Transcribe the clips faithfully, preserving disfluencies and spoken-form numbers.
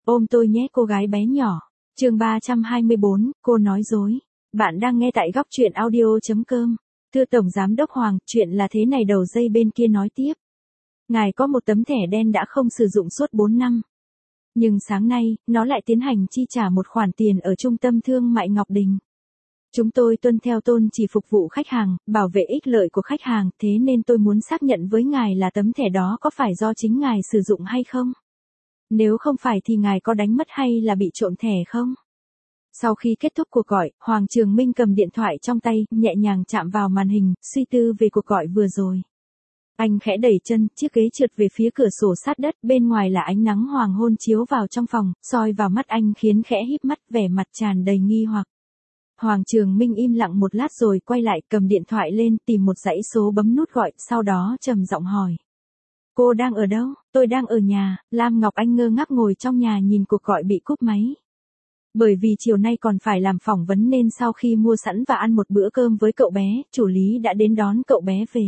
Ôm tôi nhé cô gái bé nhỏ. Chương ba trăm hai mươi bốn, cô nói dối. Bạn đang nghe tại góc truyện audio chấm com. Thưa Tổng Giám đốc Hoàng, chuyện là thế này, đầu dây bên kia nói tiếp. Ngài có một tấm thẻ đen đã không sử dụng suốt bốn năm. Nhưng sáng nay, nó lại tiến hành chi trả một khoản tiền ở trung tâm thương mại Ngọc Đình. Chúng tôi tuân theo tôn chỉ phục vụ khách hàng, bảo vệ ích lợi của khách hàng, thế nên tôi muốn xác nhận với ngài là tấm thẻ đó có phải do chính ngài sử dụng hay không? Nếu không phải thì ngài có đánh mất hay là bị trộm thẻ không? Sau khi kết thúc cuộc gọi, Hoàng Trường Minh cầm điện thoại trong tay, nhẹ nhàng chạm vào màn hình, suy tư về cuộc gọi vừa rồi. Anh khẽ đẩy chân, chiếc ghế trượt về phía cửa sổ sát đất, bên ngoài là ánh nắng hoàng hôn chiếu vào trong phòng, soi vào mắt anh khiến khẽ híp mắt, vẻ mặt tràn đầy nghi hoặc. Hoàng Trường Minh im lặng một lát rồi quay lại, cầm điện thoại lên, tìm một dãy số bấm nút gọi, sau đó trầm giọng hỏi. Cô đang ở đâu? Tôi đang ở nhà. Lam Ngọc Anh ngơ ngác ngồi trong nhà nhìn cuộc gọi bị cúp máy. Bởi vì chiều nay còn phải làm phỏng vấn nên sau khi mua sẵn và ăn một bữa cơm với cậu bé, chủ lý đã đến đón cậu bé về.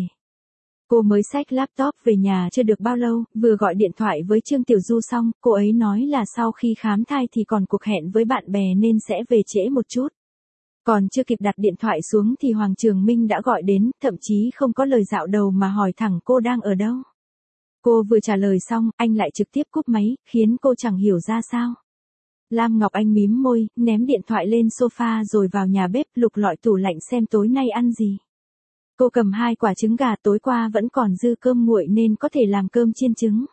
Cô mới xách laptop về nhà chưa được bao lâu, vừa gọi điện thoại với Trương Tiểu Du xong, cô ấy nói là sau khi khám thai thì còn cuộc hẹn với bạn bè nên sẽ về trễ một chút. Còn chưa kịp đặt điện thoại xuống thì Hoàng Trường Minh đã gọi đến, thậm chí không có lời dạo đầu mà hỏi thẳng cô đang ở đâu. Cô vừa trả lời xong, anh lại trực tiếp cúp máy, khiến cô chẳng hiểu ra sao. Lam Ngọc Anh mím môi, ném điện thoại lên sofa rồi vào nhà bếp lục lọi tủ lạnh xem tối nay ăn gì. Cô cầm hai quả trứng gà, tối qua vẫn còn dư cơm nguội nên có thể làm cơm chiên trứng.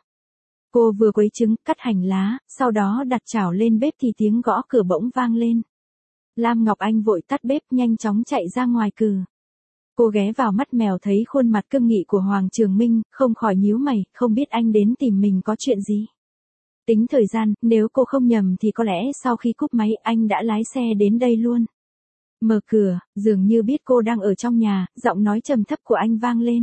Cô vừa quấy trứng, cắt hành lá, sau đó đặt chảo lên bếp thì tiếng gõ cửa bỗng vang lên. Lam Ngọc Anh vội tắt bếp, nhanh chóng chạy ra ngoài cửa. Cô ghé vào mắt mèo thấy khuôn mặt cương nghị của Hoàng Trường Minh, không khỏi nhíu mày, không biết anh đến tìm mình có chuyện gì. Tính thời gian, nếu cô không nhầm thì có lẽ sau khi cúp máy anh đã lái xe đến đây luôn. Mở cửa, dường như biết cô đang ở trong nhà, giọng nói trầm thấp của anh vang lên.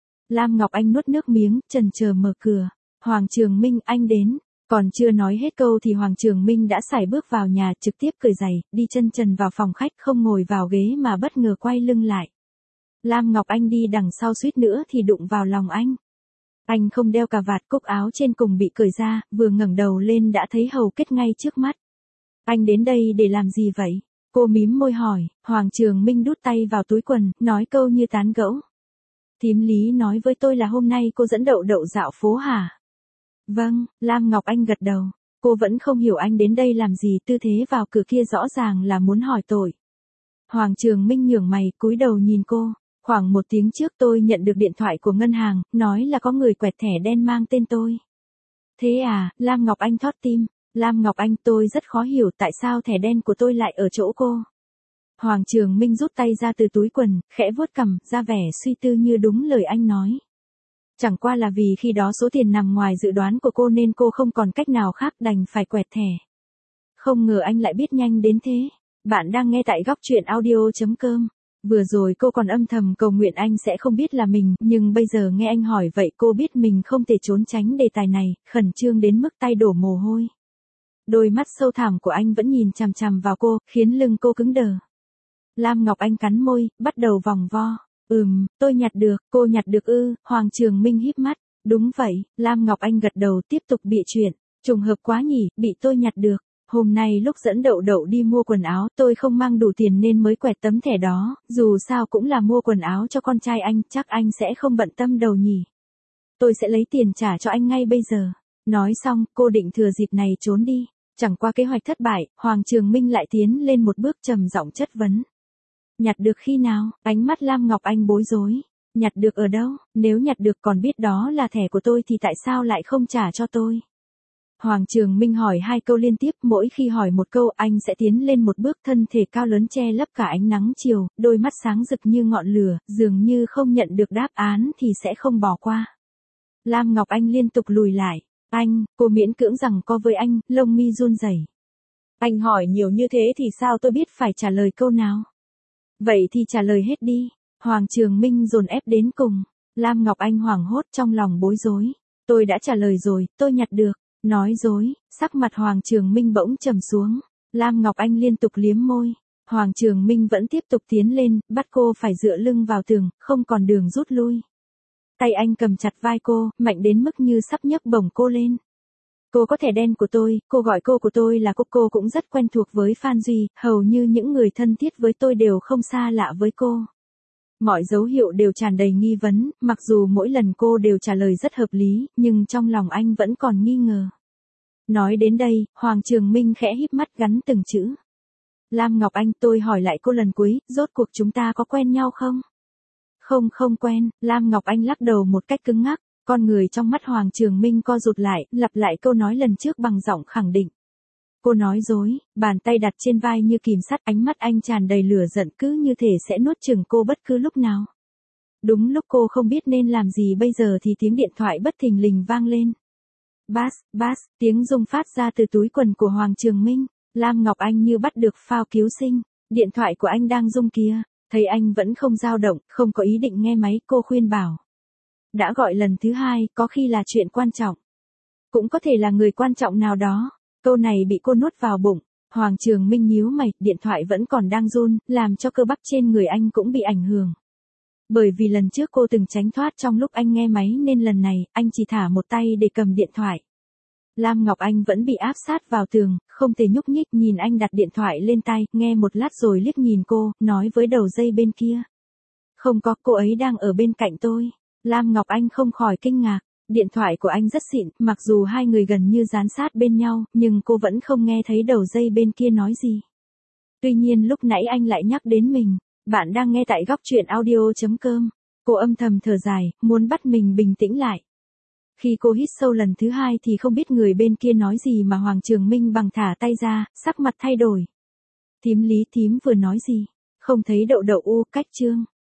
Lam Ngọc Anh nuốt nước miếng, chần chờ mở cửa. Hoàng Trường Minh, anh đến. Còn chưa nói hết câu thì Hoàng Trường Minh đã sải bước vào nhà, trực tiếp cởi giày, đi chân trần vào phòng khách, không ngồi vào ghế mà bất ngờ quay lưng lại. Lam Ngọc Anh đi đằng sau suýt nữa thì đụng vào lòng anh. Anh không đeo cà vạt, cúc áo trên cùng bị cởi ra, vừa ngẩng đầu lên đã thấy hầu kết ngay trước mắt. Anh đến đây để làm gì vậy? Cô mím môi hỏi. Hoàng Trường Minh đút tay vào túi quần, nói câu như tán gẫu. Thím Lý nói với tôi là hôm nay cô dẫn Đậu Đậu dạo phố hả? Vâng, Lam Ngọc Anh gật đầu. Cô vẫn không hiểu anh đến đây làm gì, tư thế vào cửa kia rõ ràng là muốn hỏi tội. Hoàng Trường Minh nhướng mày, cúi đầu nhìn cô. Khoảng một tiếng trước tôi nhận được điện thoại của ngân hàng, nói là có người quẹt thẻ đen mang tên tôi. Thế à, Lam Ngọc Anh thót tim. Lam Ngọc Anh, tôi rất khó hiểu tại sao thẻ đen của tôi lại ở chỗ cô. Hoàng Trường Minh rút tay ra từ túi quần, khẽ vuốt cằm, ra vẻ suy tư như đúng lời anh nói. Chẳng qua là vì khi đó số tiền nằm ngoài dự đoán của cô nên cô không còn cách nào khác đành phải quẹt thẻ. Không ngờ anh lại biết nhanh đến thế. Bạn đang nghe tại góc truyện audio chấm com. Vừa rồi cô còn âm thầm cầu nguyện anh sẽ không biết là mình, nhưng bây giờ nghe anh hỏi vậy cô biết mình không thể trốn tránh đề tài này, khẩn trương đến mức tay đổ mồ hôi. Đôi mắt sâu thẳm của anh vẫn nhìn chằm chằm vào cô, khiến lưng cô cứng đờ. Lam Ngọc Anh cắn môi, bắt đầu vòng vo. Ừm, tôi nhặt được, cô nhặt được ư? Hoàng Trường Minh híp mắt. Đúng vậy, Lam Ngọc Anh gật đầu tiếp tục bịa chuyện. Trùng hợp quá nhỉ, bị tôi nhặt được. Hôm nay lúc dẫn Đậu Đậu đi mua quần áo tôi không mang đủ tiền nên mới quẹt tấm thẻ đó, dù sao cũng là mua quần áo cho con trai anh, chắc anh sẽ không bận tâm đầu nhỉ. Tôi sẽ lấy tiền trả cho anh ngay bây giờ. Nói xong, cô định thừa dịp này trốn đi. Chẳng qua kế hoạch thất bại, Hoàng Trường Minh lại tiến lên một bước trầm giọng chất vấn. Nhặt được khi nào? Ánh mắt Lam Ngọc Anh bối rối. Nhặt được ở đâu? Nếu nhặt được còn biết đó là thẻ của tôi thì tại sao lại không trả cho tôi? Hoàng Trường Minh hỏi hai câu liên tiếp, mỗi khi hỏi một câu anh sẽ tiến lên một bước, thân thể cao lớn che lấp cả ánh nắng chiều, đôi mắt sáng rực như ngọn lửa, dường như không nhận được đáp án thì sẽ không bỏ qua. Lam Ngọc Anh liên tục lùi lại. Anh, cô miễn cưỡng rằng co với anh, lông mi run rẩy. Anh hỏi nhiều như thế thì sao tôi biết phải trả lời câu nào? Vậy thì trả lời hết đi. Hoàng Trường Minh dồn ép đến cùng. Lam Ngọc Anh hoảng hốt trong lòng bối rối. Tôi đã trả lời rồi, tôi nhặt được. Nói dối, sắc mặt Hoàng Trường Minh bỗng trầm xuống. Lam Ngọc Anh liên tục liếm môi. Hoàng Trường Minh vẫn tiếp tục tiến lên, bắt cô phải dựa lưng vào tường, không còn đường rút lui. Tay anh cầm chặt vai cô, mạnh đến mức như sắp nhấc bổng cô lên. Cô có thẻ đen của tôi, cô gọi cô của tôi là cô. Cô cũng rất quen thuộc với Phan Duy, hầu như những người thân thiết với tôi đều không xa lạ với cô. Mọi dấu hiệu đều tràn đầy nghi vấn, mặc dù mỗi lần cô đều trả lời rất hợp lý, nhưng trong lòng anh vẫn còn nghi ngờ. Nói đến đây, Hoàng Trường Minh khẽ híp mắt gắn từng chữ. Lam Ngọc Anh, tôi hỏi lại cô lần cuối, rốt cuộc chúng ta có quen nhau không? Không không quen, Lam Ngọc Anh lắc đầu một cách cứng ngắc, con người trong mắt Hoàng Trường Minh co rụt lại, lặp lại câu nói lần trước bằng giọng khẳng định. Cô nói dối, bàn tay đặt trên vai như kìm sắt, ánh mắt anh tràn đầy lửa giận cứ như thể sẽ nuốt chửng cô bất cứ lúc nào. Đúng lúc cô không biết nên làm gì bây giờ thì tiếng điện thoại bất thình lình vang lên. Bass, bass, tiếng rung phát ra từ túi quần của Hoàng Trường Minh. Lam Ngọc Anh như bắt được phao cứu sinh, điện thoại của anh đang rung kia, thấy anh vẫn không dao động, không có ý định nghe máy, cô khuyên bảo. Đã gọi lần thứ hai, có khi là chuyện quan trọng. Cũng có thể là người quan trọng nào đó. Câu này bị cô nuốt vào bụng. Hoàng Trường Minh nhíu mày, điện thoại vẫn còn đang run, làm cho cơ bắp trên người anh cũng bị ảnh hưởng. Bởi vì lần trước cô từng tránh thoát trong lúc anh nghe máy nên lần này, anh chỉ thả một tay để cầm điện thoại. Lam Ngọc Anh vẫn bị áp sát vào tường, không thể nhúc nhích, nhìn anh đặt điện thoại lên tay, nghe một lát rồi liếc nhìn cô, nói với đầu dây bên kia. Không có, cô ấy đang ở bên cạnh tôi. Lam Ngọc Anh không khỏi kinh ngạc, điện thoại của anh rất xịn, mặc dù hai người gần như dán sát bên nhau, nhưng cô vẫn không nghe thấy đầu dây bên kia nói gì. Tuy nhiên lúc nãy anh lại nhắc đến mình, bạn đang nghe tại góc truyện audio chấm com. Cô âm thầm thở dài, muốn bắt mình bình tĩnh lại. Khi cô hít sâu lần thứ hai thì không biết người bên kia nói gì mà Hoàng Trường Minh bằng thả tay ra, sắc mặt thay đổi. Thím Lý, thím vừa nói gì? Không thấy đậu đậu u, cách chương.